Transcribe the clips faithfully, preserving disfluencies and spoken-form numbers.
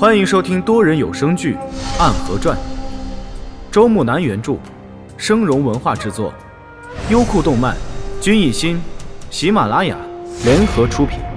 欢迎收听多人有声剧《暗河传》，周木南原著，生荣文化制作，优酷动漫、君艺心、喜马拉雅联合出品。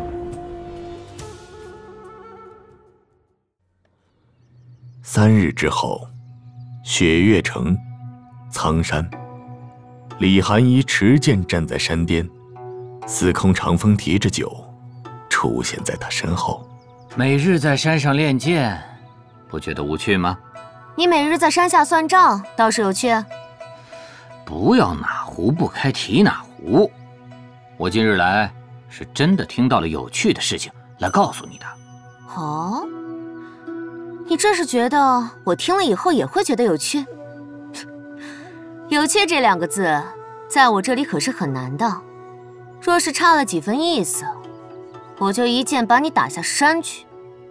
三日之后，雪月城，苍山，李寒衣持剑站在山巅，司空长风提着酒出现在他身后。 每日在山上练剑，不觉得无趣吗？ 你每日在山下算账，倒是有趣。 不要哪壶不开提哪壶。我今日来是真的听到了有趣的事情，来告诉你的。 哦，你这是觉得我听了以后也会觉得有趣？有趣这两个字，在我这里可是很难的。若是差了几分意思，我就一剑把你打下山去。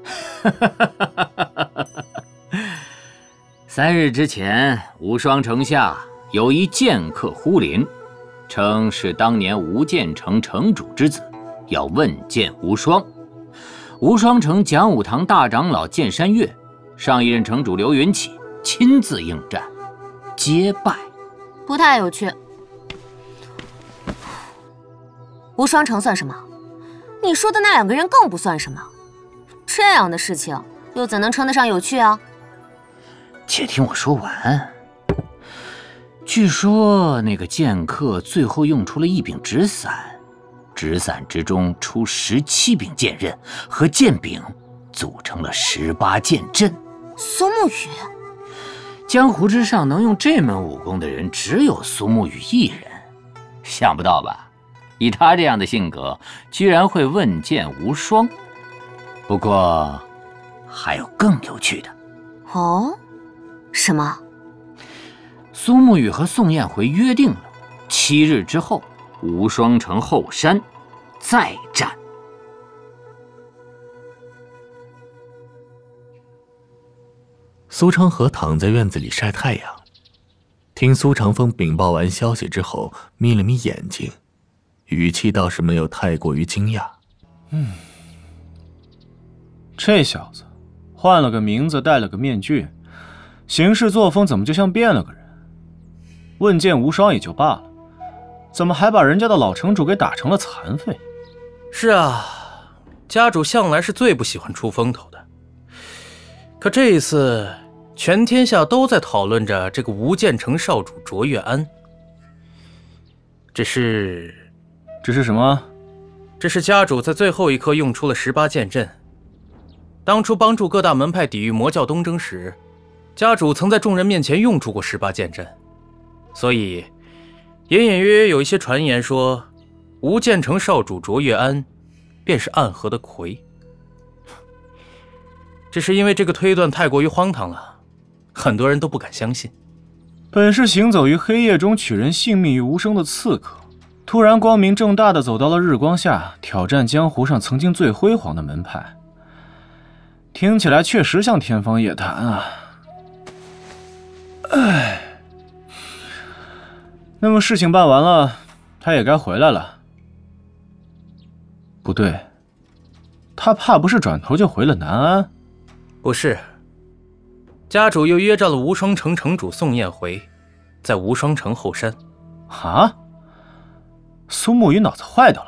三日之前，无双城下有一剑客忽临，称是当年无剑城城主之子，要问剑无双。无双城讲武堂大长老剑山月，上一任城主刘云起亲自应战，皆败。 不太有趣。无双城算什么？你说的那两个人更不算什么。这样的事情又怎能称得上有趣啊？ 且听我说完。据说那个剑客最后用出了一柄纸伞，纸伞之中出十七柄剑刃，和剑柄组成了十八剑阵。 苏沐雨， 江湖之上能用这门武功的人只有苏沐雨一人，想不到吧？以他这样的性格，居然会问剑无双。不过还有更有趣的。 哦，什么？ 苏沐雨和宋燕回约定了，七日之后，无双城后山再战。 苏长河躺在院子里晒太阳，听苏长风禀报完消息之后，眯了眯眼睛，语气倒是没有太过于惊讶。 嗯，这小子换了个名字，戴了个面具，行事作风怎么就像变了个人？问剑无双也就罢了，怎么还把人家的老城主给打成了残废？ 是啊，家主向来是最不喜欢出风头的。可这一次，全天下都在讨论着这个无剑城少主卓越安。只是， 这是什么？ 这是家主在最后一刻用出了十八剑阵。当初帮助各大门派抵御魔教东征时，家主曾在众人面前用出过十八剑阵，所以隐隐约约有一些传言说，无剑城少主卓越安便是暗河的魁。只是因为这个推断太过于荒唐了，很多人都不敢相信。 本是行走于黑夜中取人性命于无声的刺客，突然光明正大的走到了日光下，挑战江湖上曾经最辉煌的门派。听起来确实像天方夜谭啊。唉，那么事情办完了，他也该回来了。不对，他怕不是转头就回了南安？ 不是，家主又约战了无双城城主宋燕回，在无双城后山。 啊？苏沐雨脑子坏掉了？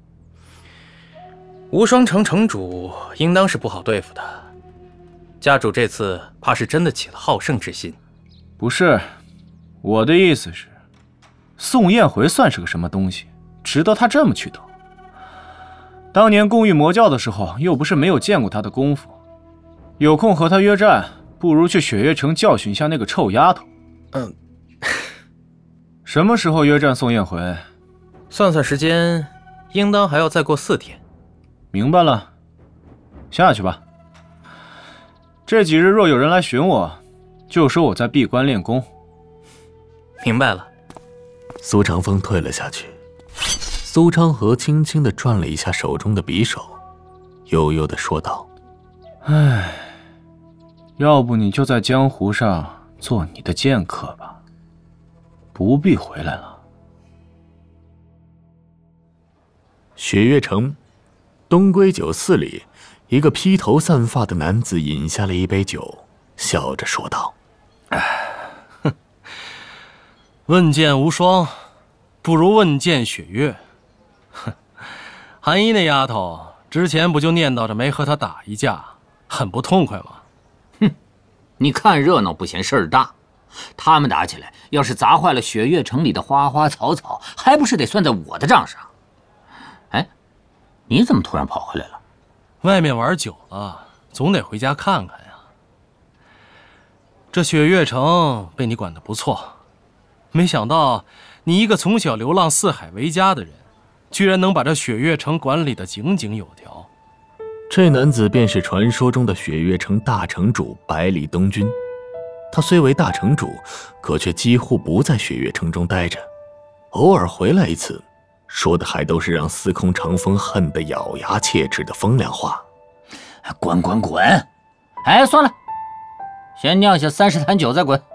无双城城主应当是不好对付的，家主这次怕是真的起了好胜之心。 不是，我的意思是，宋燕回算是个什么东西，值得他这么去斗？当年共御魔教的时候，又不是没有见过他的功夫。有空和他约战，不如去雪月城教训一下那个臭丫头。 嗯， 什么时候约战宋燕回？ 算算时间，应当还要再过四天。 明白了，下去吧。这几日若有人来寻我，就说我在闭关练功。 明白了。 苏长风退了下去，苏昌河轻轻地转了一下手中的匕首，悠悠地说道： 唉，要不你就在江湖上做你的剑客吧，不必回来了。 雪月城东归酒寺里， 一个披头散发的男子饮下了一杯酒，笑着说道：“ 哼，问剑无双，不如问剑雪月。哼，韩一那丫头之前不就念叨着没和他打一架，很不痛快吗？ 哼，你看热闹不嫌事儿大，他们打起来，要是砸坏了雪月城里的花花草草，还不是得算在我的账上？哎，你怎么突然跑回来了？ 外面玩久了，总得回家看看呀。这雪月城被你管得不错，没想到你一个从小流浪四海为家的人，居然能把这雪月城管理得井井有条。” 这男子便是传说中的雪月城大城主百里东君。他虽为大城主，可却几乎不在雪月城中待着，偶尔回来一次，说的还都是让司空长风恨得咬牙切齿的风凉话。 滚滚滚！哎，算了，先酿下三十坛酒再滚。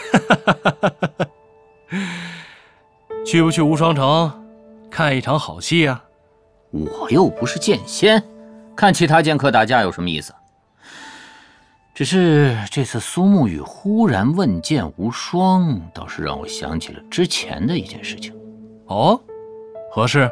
去不去无双城看一场好戏啊？ 我又不是剑仙，看其他剑客打架有什么意思？只是这次苏沐雨忽然问剑无双，倒是让我想起了之前的一件事情。 哦，何事？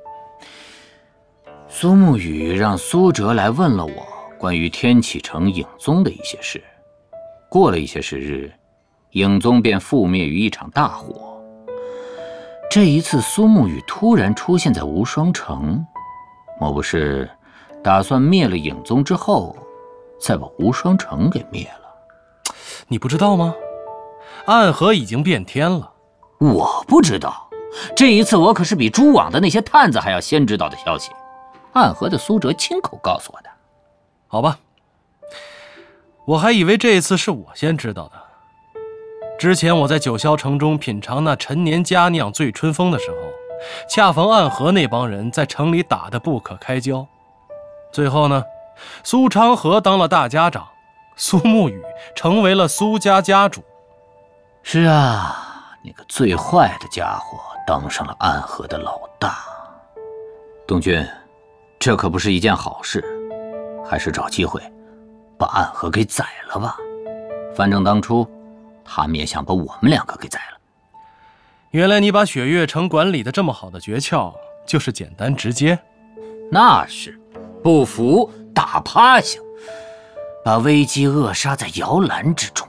苏沐雨让苏哲来问了我关于天启城影宗的一些事。过了一些时日，影宗便覆灭于一场大火。这一次苏沐雨突然出现在无双城，莫不是打算灭了影宗之后，再把无双城给灭了？ 你不知道吗？暗河已经变天了。 我不知道，这一次我可是比蛛网的那些探子还要先知道的消息。暗河的苏哲亲口告诉我的。 好吧，我还以为这次是我先知道的。之前我在九霄城中品尝那陈年佳酿醉春风的时候，恰逢暗河那帮人在城里打得不可开交。最后呢，苏长河当了大家长，苏沐雨成为了苏家家主。 是啊，那个最坏的家伙当上了暗河的老大。东君，这可不是一件好事，还是找机会把暗河给宰了吧。反正当初他们也想把我们两个给宰了。 原来你把雪月城管理的这么好的诀窍，就是简单直接。 那是，不服打趴下，把危机扼杀在摇篮之中。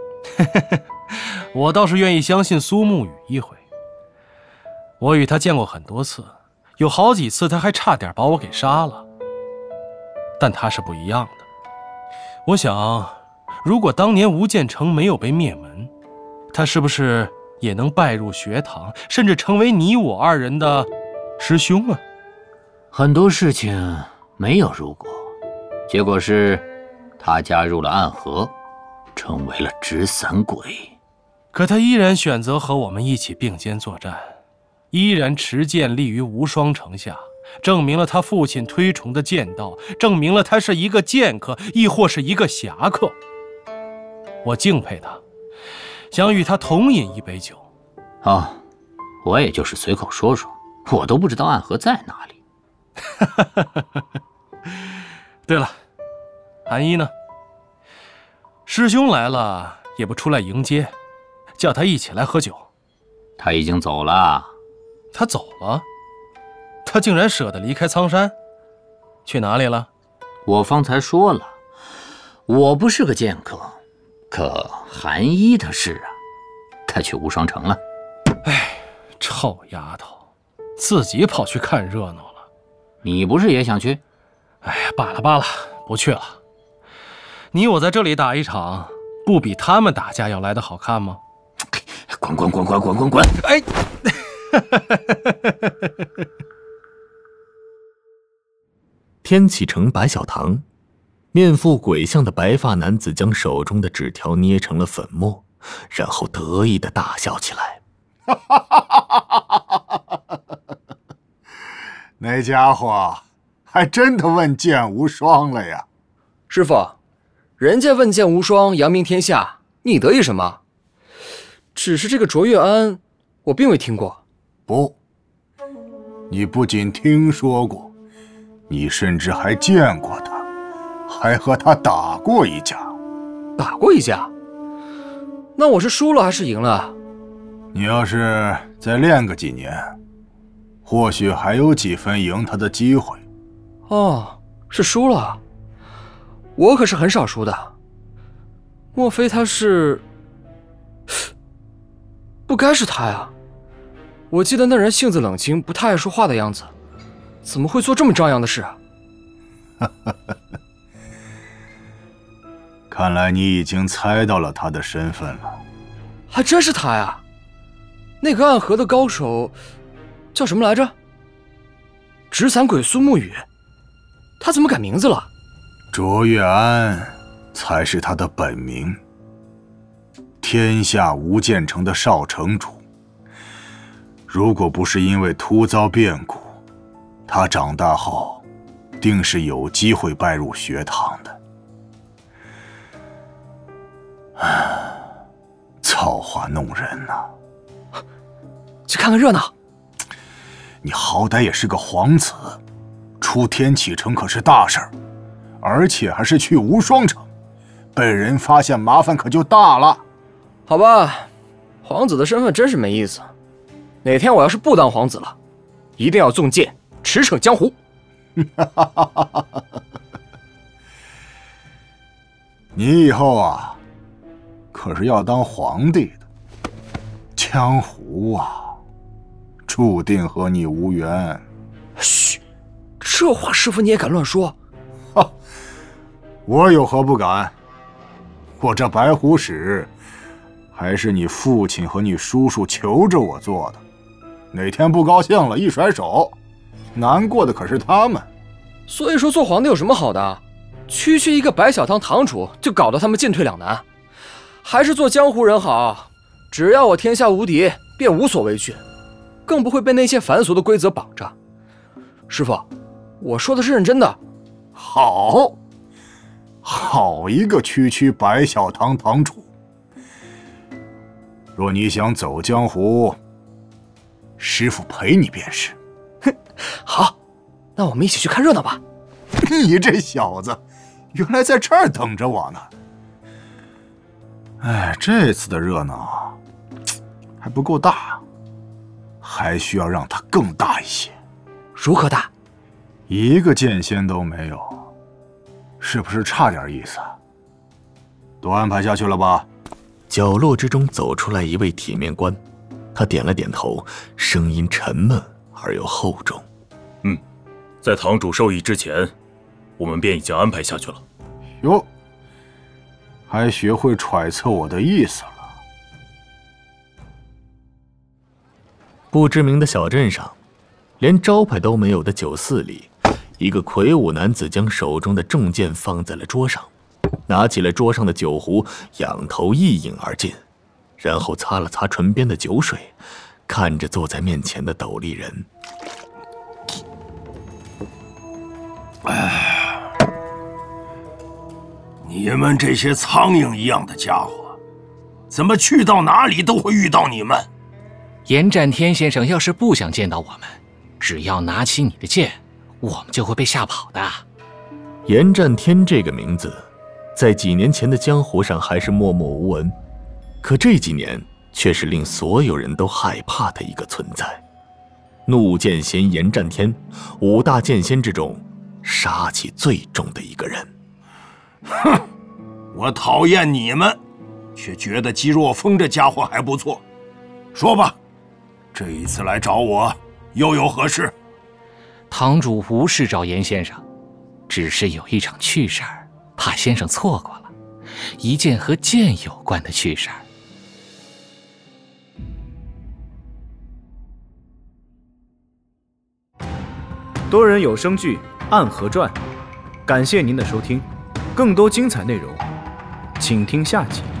我倒是愿意相信苏沐雨一回。我与他见过很多次，有好几次他还差点把我给杀了。但他是不一样的。我想，如果当年无间城没有被灭门，他是不是也能拜入学堂，甚至成为你我二人的师兄啊？ 很多事情没有如果，结果是他加入了暗河，成为了纸伞鬼。 可他依然选择和我们一起并肩作战，依然持剑立于无双城下，证明了他父亲推崇的剑道，证明了他是一个剑客，亦或是一个侠客。我敬佩他，想与他同饮一杯酒。 哦，我也就是随口说说，我都不知道暗河在哪里。 对了，韩一呢？师兄来了也不出来迎接，叫他一起来喝酒。 他已经走了。 他走了？他竟然舍得离开苍山？去哪里了？ 我方才说了，我不是个剑客，可韩一他是啊，他去无双城了。 哎，臭丫头，自己跑去看热闹了。 你不是也想去？ 哎呀，罢了罢了，不去了。你我在这里打一场，不比他们打架要来的好看吗？ 滚滚滚滚滚滚滚！ 哎， 天启城白小堂，面腹鬼相的白发男子将手中的纸条捏成了粉末，然后得意地大笑起来。 那家伙还真的问剑无双了呀！ 师傅，人家问剑无双扬名天下，你得意什么？只是这个卓越安，我并未听过。 不，你不仅听说过，你甚至还见过他。 还和他打过一架。 打过一架？那我是输了还是赢了？ 你要是再练个几年，或许还有几分赢他的机会。 哦，是输了。我可是很少输的。莫非他是……不该是他呀！我记得那人性子冷清，不太爱说话的样子，怎么会做这么张扬的事啊？ 看来你已经猜到了他的身份了。 还真是他呀！那个暗河的高手叫什么来着？纸伞鬼苏沐雨。他怎么改名字了？ 卓越安才是他的本名。天下无间城的少城主，如果不是因为突遭变故，他长大后定是有机会拜入学堂的。造化弄人呐、啊！ 去看看热闹。 你好歹也是个皇子，出天启城可是大事儿，而且还是去无双城，被人发现麻烦可就大了。 好吧，皇子的身份真是没意思。哪天我要是不当皇子了，一定要纵剑驰骋江湖。 你以后啊，可是要当皇帝的，江湖啊，注定和你无缘。 嘘，这话师傅你也敢乱说？ 哈，我有何不敢？我这白虎使还是你父亲和你叔叔求着我做的，哪天不高兴了，一甩手，难过的可是他们。 所以说做皇帝有什么好的？区区一个白小堂堂主就搞得他们进退两难，还是做江湖人好。只要我天下无敌，便无所畏惧，更不会被那些凡俗的规则绑着。师傅，我说的是认真的。 好，好一个区区白小堂堂主！若你想走江湖，师傅陪你便是。 哼，好，那我们一起去看热闹吧。 你这小子，原来在这儿等着我呢。哎，这次的热闹还不够大，还需要让它更大一些。 如何大？ 一个剑仙都没有，是不是差点意思？都安排下去了吧？ 角落之中走出来一位体面官，他点了点头，声音沉闷而又厚重。 嗯，在堂主授意之前，我们便已经安排下去了。 哟，还学会揣测我的意思了。 不知名的小镇上，连招牌都没有的酒肆里，一个魁梧男子将手中的重剑放在了桌上，拿起了桌上的酒壶，仰头一饮而尽，然后擦了擦唇边的酒水，看着坐在面前的斗笠人。 哎，你们这些苍蝇一样的家伙，怎么去到哪里都会遇到你们？ 严战天先生要是不想见到我们，只要拿起你的剑，我们就会被吓跑的。 严战天这个名字，在几年前的江湖上还是默默无闻，可这几年却是令所有人都害怕的一个存在。怒剑仙严战天，五大剑仙之中杀气最重的一个人。 哼，我讨厌你们，却觉得姬若风这家伙还不错。说吧，这一次来找我又有何事？ 堂主无事找严先生，只是有一场趣事儿，怕先生错过了，一件和剑有关的趣事儿。 多人有声剧《暗河传》，感谢您的收听，更多精彩内容，请听下集。